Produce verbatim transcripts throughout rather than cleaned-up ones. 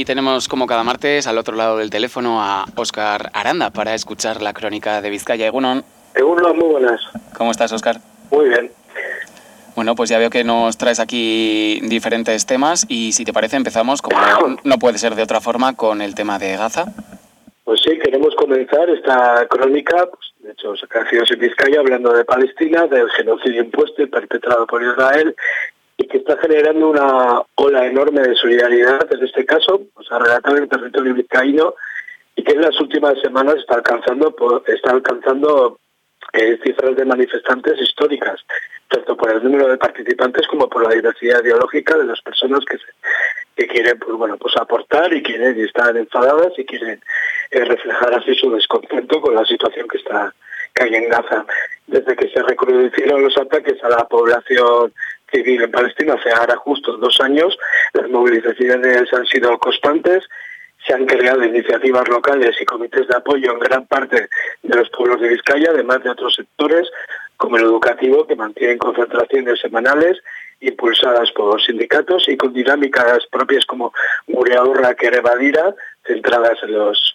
tenemos como cada martes al otro lado del teléfono a Óscar Aranda para escuchar la crónica de Vizcaya. Egunon. Egunon, muy buenas. ¿Cómo estás, Óscar? Muy bien. Bueno, pues ya veo que nos traes aquí diferentes temas y si te parece empezamos, como no, no puede ser de otra forma, con el tema de Gaza. Pues sí, queremos comenzar esta crónica, pues, de hecho, Sacaciones en Vizcaya, hablando de Palestina, del genocidio impuesto y perpetrado por Israel, y que está generando una ola enorme de solidaridad, en este caso, pues, a relatar el territorio vizcaíno, y que en las últimas semanas está alcanzando, está alcanzando eh, cifras de manifestantes históricas, tanto por el número de participantes como por la diversidad ideológica de las personas que, se, que quieren pues, bueno, pues aportar y quieren y están enfadadas y quieren eh, reflejar así su descontento con la situación que está que hay en Gaza. Desde que se recrudecieron los ataques a la población civil en Palestina hace ahora justo dos años, las movilizaciones han sido constantes. Se han creado iniciativas locales y comités de apoyo en gran parte de los pueblos de Vizcaya, además de otros sectores, como el educativo, que mantienen concentraciones semanales impulsadas por sindicatos y con dinámicas propias como Gureaurra, Kerebadira, centradas en los,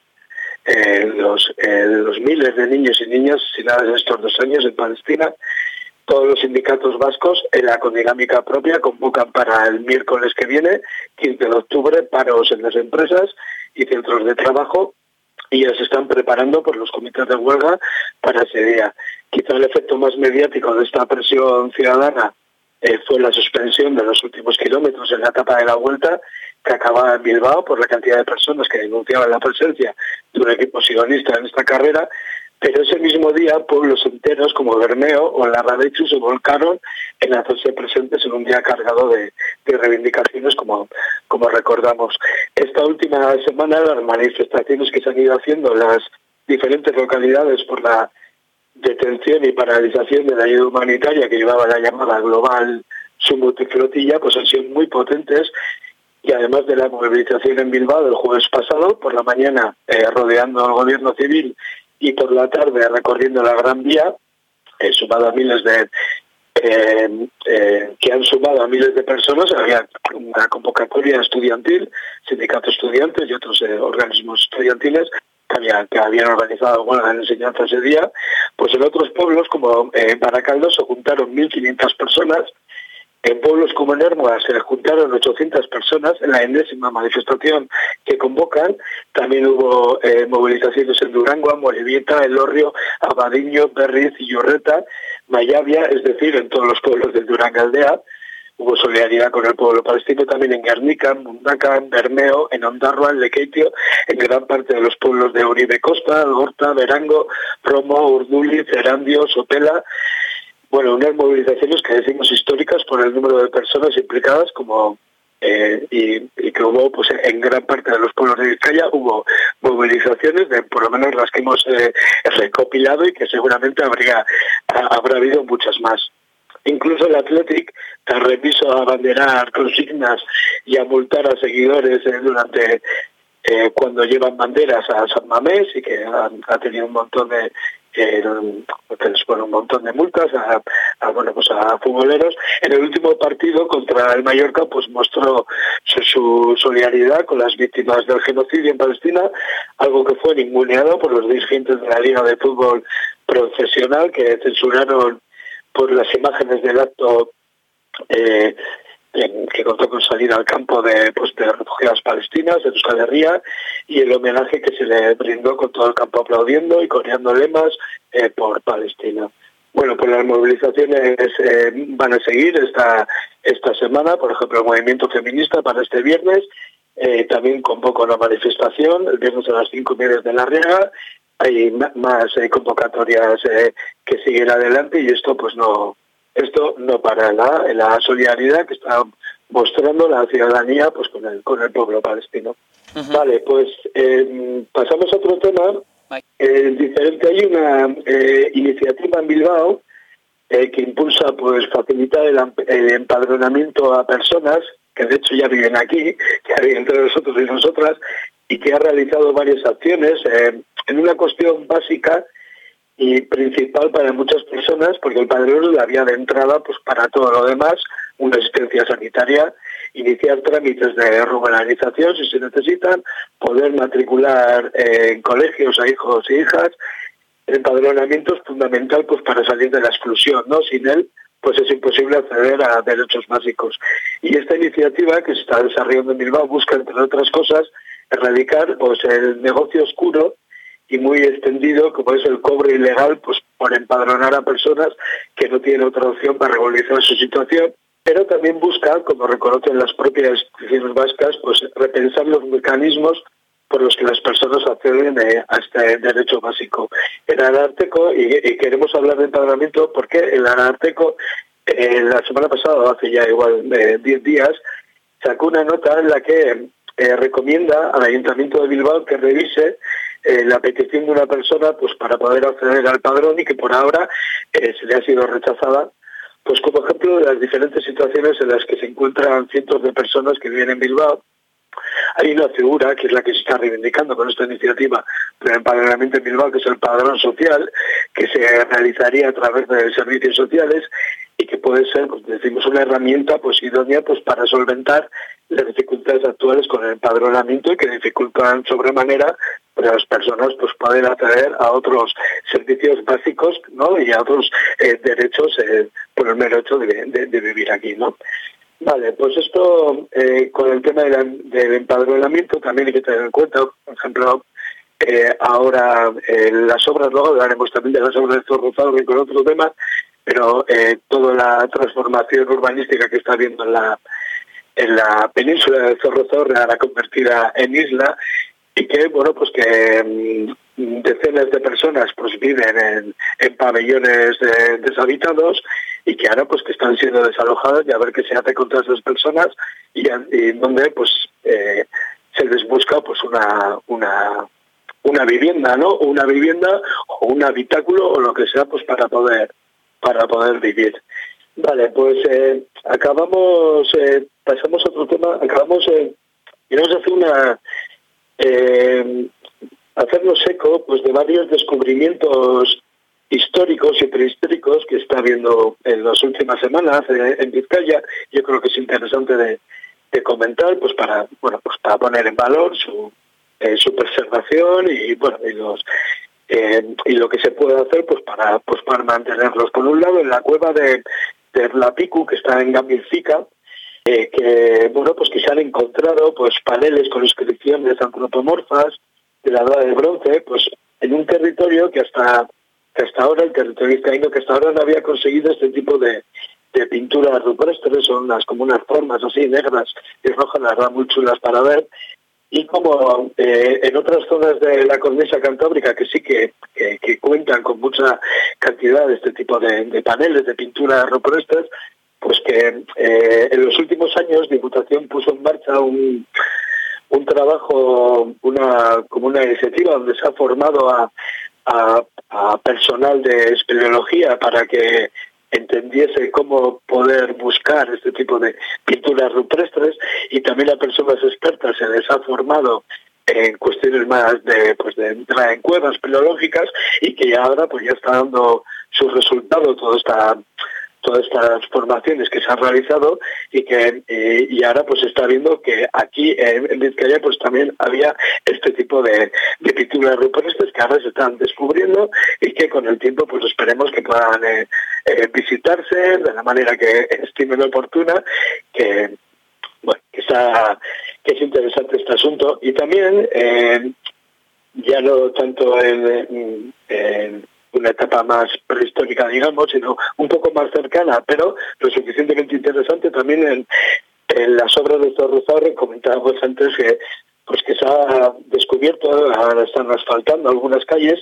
eh, los, eh, los miles de niños y niñas asesinados estos dos años en Palestina. Todos los sindicatos vascos, en la con dinámica propia, convocan para el miércoles que viene, quince de octubre, paros en las empresas y centros de trabajo, y ya se están preparando por los comités de huelga para ese día. Quizá el efecto más mediático de esta presión ciudadana eh, fue la suspensión de los últimos kilómetros en la etapa de la vuelta, que acababa en Bilbao por la cantidad de personas que denunciaban la presencia de un equipo sionista en esta carrera. Pero ese mismo día, pueblos enteros como Bermeo o Larrabechu se volcaron en hacerse presentes en un día cargado de, de reivindicaciones, como, como recordamos. Esta última semana, las manifestaciones que se han ido haciendo en las diferentes localidades por la detención y paralización de la ayuda humanitaria que llevaba la llamada Global Submultiflotilla, pues han sido muy potentes. Y además de la movilización en Bilbao el jueves pasado, por la mañana eh, rodeando al gobierno civil y por la tarde recorriendo la Gran Vía, eh, sumado a miles de eh, eh, que han sumado a miles de personas. Había una convocatoria estudiantil, sindicatos estudiantes y otros eh, organismos estudiantiles que, había, que habían organizado huelga en enseñanza ese día. Pues en otros pueblos como eh, Baracaldo se juntaron mil quinientas personas. En pueblos como Nermoa se juntaron ochocientas personas en la enésima manifestación que convocan. También hubo eh, movilizaciones en Durango, Amorebieta, Elorrio, Abadiño, Berriz y Llorreta, Mayavia, es decir, en todos los pueblos de Durangaldea. Hubo solidaridad con el pueblo palestino también en Guernica, Mundaca, en Bermeo, en Ondarroa, en Lekeitio, en gran parte de los pueblos de Uribe Costa, Algorta, Verango, Romo, Urduliz, Erandio, Sopela. Bueno, unas movilizaciones que decimos históricas por el número de personas implicadas, como eh, y, y que hubo pues en gran parte de los pueblos de Vizcaya, hubo movilizaciones de por lo menos las que hemos eh, recopilado y que seguramente habría habrá habido muchas más. Incluso el Athletic, tras remiso a abanderar consignas y a multar a seguidores eh, durante eh, cuando llevan banderas a San Mamés, y que ha, ha tenido un montón de Eh, que les pone un montón de multas a, a bueno pues a futboleros. En el último partido contra el Mallorca pues mostró su, su solidaridad con las víctimas del genocidio en Palestina, algo que fue ninguneado por los dirigentes de la Liga de Fútbol Profesional, que censuraron por las imágenes del acto eh, que contó con salir al campo de, pues, de refugiadas palestinas de Euskal Herria, y el homenaje que se le brindó con todo el campo aplaudiendo y coreando lemas eh, por Palestina. Bueno, pues las movilizaciones eh, van a seguir esta, esta semana. Por ejemplo, el movimiento feminista para este viernes eh, también convoca una manifestación el viernes a las cinco y media de La Riega. Hay más eh, convocatorias eh, que siguen adelante, y esto pues no Esto no para la, la solidaridad que está mostrando la ciudadanía pues con el con el pueblo palestino. Uh-huh. Vale, pues eh, pasamos a otro tema. Eh, diferente, hay una eh, iniciativa en Bilbao eh, que impulsa pues facilitar el, el empadronamiento a personas que de hecho ya viven aquí, que hay entre nosotros y nosotras, y que ha realizado varias acciones eh, en una cuestión básica y principal para muchas personas, porque el padrón es la vía de entrada pues para todo lo demás, una asistencia sanitaria iniciar trámites de regularización si se necesitan, poder matricular eh, en colegios a hijos y hijas. El empadronamiento es fundamental pues para salir de la exclusión, ¿no? Sin él pues es imposible acceder a derechos básicos. Y esta iniciativa que se está desarrollando en Bilbao busca, entre otras cosas, erradicar pues el negocio oscuro y muy extendido, como es el cobro ilegal, pues por empadronar a personas que no tienen otra opción para regularizar su situación, pero también busca, como reconocen las propias instituciones vascas, pues repensar los mecanismos por los que las personas acceden eh, a este derecho básico. El Ararteko, y, y queremos hablar de empadronamiento porque el Ararteko, eh, la semana pasada, hace ya igual diez eh, días, sacó una nota en la que eh, recomienda al Ayuntamiento de Bilbao que revise Eh, la petición de una persona pues para poder acceder al padrón y que por ahora eh, se le ha sido rechazada, pues como ejemplo de las diferentes situaciones en las que se encuentran cientos de personas que viven en Bilbao. Hay una figura que es la que se está reivindicando con esta iniciativa del empadronamiento en Bilbao, que es el padrón social, que se realizaría a través de servicios sociales y que puede ser, pues decimos, una herramienta pues idónea pues para solventar las dificultades actuales con el empadronamiento y que dificultan sobremanera para las personas pues poder acceder a otros servicios básicos, ¿no? Y a otros eh, derechos eh, por el mero hecho de, de, de vivir aquí, ¿no? Vale, pues esto eh, con el tema de la, del empadronamiento también hay que tener en cuenta, por ejemplo, eh, ahora eh, las obras, luego hablaremos también de las obras de Zorrozaurre con otro tema, pero eh, toda la transformación urbanística que está habiendo en la en la península de Zorrozaurre, ahora convertida en isla, y que, bueno, pues que mmm, decenas de personas pues viven en, en pabellones de, deshabitados y que ahora pues que están siendo desalojadas y a ver qué se hace contra esas personas y, y donde pues eh, se les busca pues una una una vivienda, ¿no? Una vivienda o un habitáculo o lo que sea pues para poder para poder vivir. Vale, pues eh, acabamos, eh, pasamos a otro tema, acabamos, eh, queremos hacer una, eh, hacernos eco pues de varios descubrimientos históricos y prehistóricos que está habiendo en las últimas semanas eh, en Vizcaya. Yo creo que es interesante de, de comentar, pues para, bueno, pues para poner en valor su, eh, su preservación y bueno, y los eh, y lo que se puede hacer pues para, pues para mantenerlos. Por un lado, en la cueva de de Erlapiku, que está en Gamilzica, eh, que bueno pues que se han encontrado pues paneles con inscripciones antropomorfas de la edad del bronce, pues en un territorio que hasta que hasta ahora el territorio vizcaíno que hasta ahora no había conseguido este tipo de, de pinturas rupestres, son unas como unas formas así negras y rojas, la verdad muy chulas para ver. Y como eh, en otras zonas de la cornisa cantábrica que sí que, que, que cuentan con mucha cantidad de este tipo de, de paneles, de pinturas rupestres, pues que eh, en los últimos años Diputación puso en marcha un, un trabajo, una como una iniciativa donde se ha formado a, a, a personal de espeleología para que entendiese cómo poder buscar este tipo de pinturas rupestres, y también a personas expertas se les ha formado en cuestiones más de pues de entrar en cuevas espeleológicas y que ya ahora pues ya está dando sus resultados toda esta todas estas formaciones que se han realizado y que eh, y ahora pues se está viendo que aquí en, en Vizcaya pues también había este tipo de, de pinturas rupestres que ahora se están descubriendo y que con el tiempo pues esperemos que puedan eh, eh, visitarse de la manera que estimen oportuna, que bueno que está que es interesante este asunto. Y también eh, ya no tanto en, en una etapa más prehistórica, digamos, sino un poco más cercana, pero lo suficientemente interesante también en, en las obras de Zorrozaurre. Comentábamos antes que pues que se ha descubierto, ahora están asfaltando algunas calles,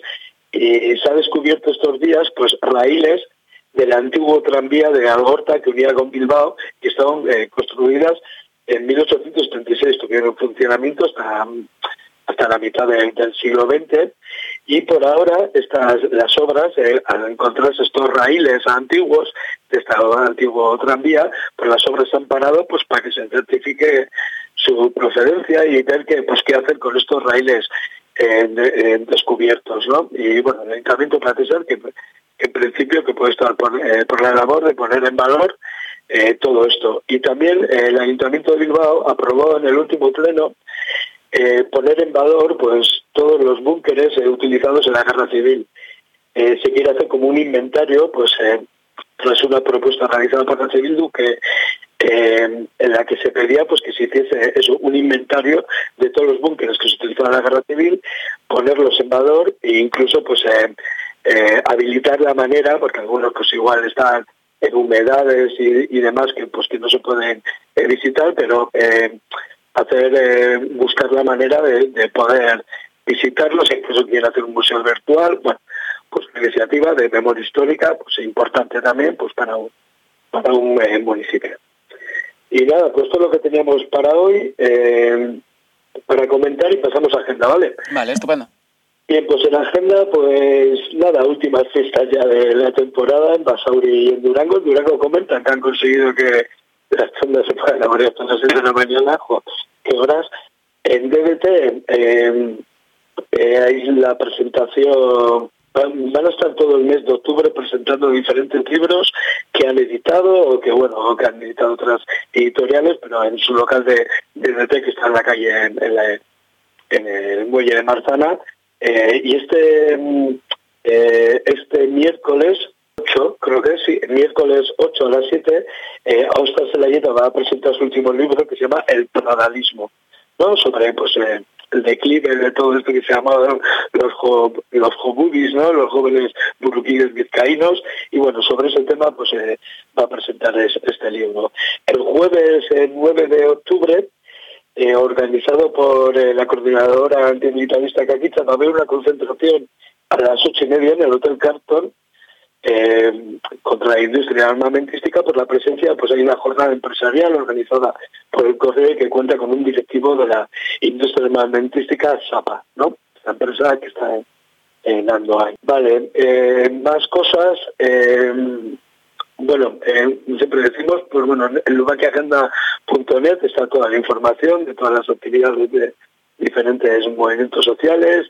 y se ha descubierto estos días pues raíles del antiguo tranvía de Algorta que unía con Bilbao, que estaban eh, construidas en mil ochocientos treinta y seis, tuvieron en funcionamiento hasta hasta la mitad de, del siglo veinte, y por ahora estas las obras, eh, al encontrarse estos raíles antiguos de este antiguo tranvía, pues las obras se han parado pues para que se certifique su procedencia y ver qué pues qué hacer con estos raíles eh, de, eh, descubiertos, ¿no? Y bueno, el Ayuntamiento parece ser que, que en principio que puede estar por, eh, por la labor de poner en valor eh, todo esto. Y también eh, el Ayuntamiento de Bilbao aprobó en el último pleno eh, poner en valor pues todos los búnkeres eh, utilizados en la guerra civil. Eh, se quiere hacer como un inventario, pues eh, tras una propuesta realizada por H. Bildu que eh, en la que se pedía pues que se hiciese eso, un inventario de todos los búnkeres que se utilizaban en la guerra civil, ponerlos en valor e incluso pues eh, eh, habilitar la manera, porque algunos pues igual están en humedades y, y demás que pues que no se pueden eh, visitar, pero eh, hacer eh, buscar la manera de, de poder visitarlos, incluso quieren hacer un museo virtual. Bueno, pues una iniciativa de memoria histórica pues importante también pues para un, para un eh, municipio. Y nada, pues todo lo que teníamos para hoy, eh, para comentar, y pasamos a agenda, ¿vale? Vale, estupendo. Bien, pues en agenda, pues nada, últimas fiestas ya de la temporada en Basauri y en Durango. En Durango comentan que han conseguido que las tondas se puedan abrir hasta las seis de la mañana. Jo, qué horas. En D B T eh, eh, hay la presentación. Van a estar todo el mes de octubre presentando diferentes libros que han editado o que bueno o que han editado otras editoriales, pero en su local de D B T que está en la calle en, en, la, en el muelle de Marzana. Eh, y este eh, este miércoles ocho, creo que sí, miércoles ocho a las siete, eh, Óscar Zelayeta va a presentar su último libro que se llama El Pradalismo, ¿no? Sobre pues eh, el declive de todo esto que se llama los jo, los jobudis, ¿no? Los jóvenes burruquíes vizcaínos, y bueno, sobre ese tema pues eh, va a presentar es, este libro. El jueves eh, nueve de octubre, Eh, organizado por eh, la coordinadora antimilitarista Caquitza, va a haber una concentración a las ocho y media en el Hotel Carlton eh, contra la industria armamentística por la presencia, pues hay una jornada empresarial organizada por el Correo que cuenta con un directivo de la industria armamentística SAPA, ¿no? La empresa que está en, en Andoain. Vale, eh, más cosas. Eh, Bueno, eh, siempre decimos, pues bueno, en lubaquiagenda punto net está toda la información de todas las actividades de diferentes movimientos sociales,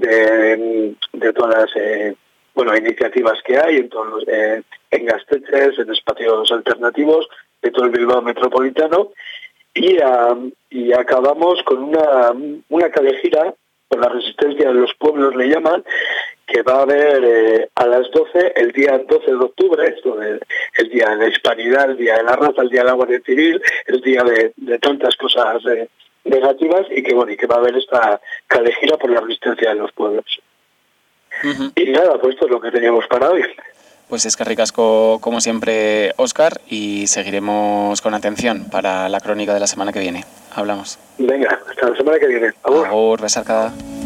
de, de todas las eh, bueno iniciativas que hay en todos los, eh, en gasteches, en espacios alternativos de todo el Bilbao metropolitano, y, uh, y acabamos con una, una callegira por la resistencia de los pueblos, le llaman, que va a haber eh, a las doce, el día doce de octubre, esto es el día de la hispanidad, el día de la raza, el día de la Guardia Civil, el día de, de tantas cosas eh, negativas, y que bueno, y que va a haber esta calejira por la resistencia de los pueblos. Uh-huh. Y nada, pues esto es lo que teníamos para hoy. Pues es que ricasco, como siempre, Óscar, y seguiremos con atención para la crónica de la semana que viene. Hablamos. Venga, hasta la semana que viene. Agur. Agur, besarkada.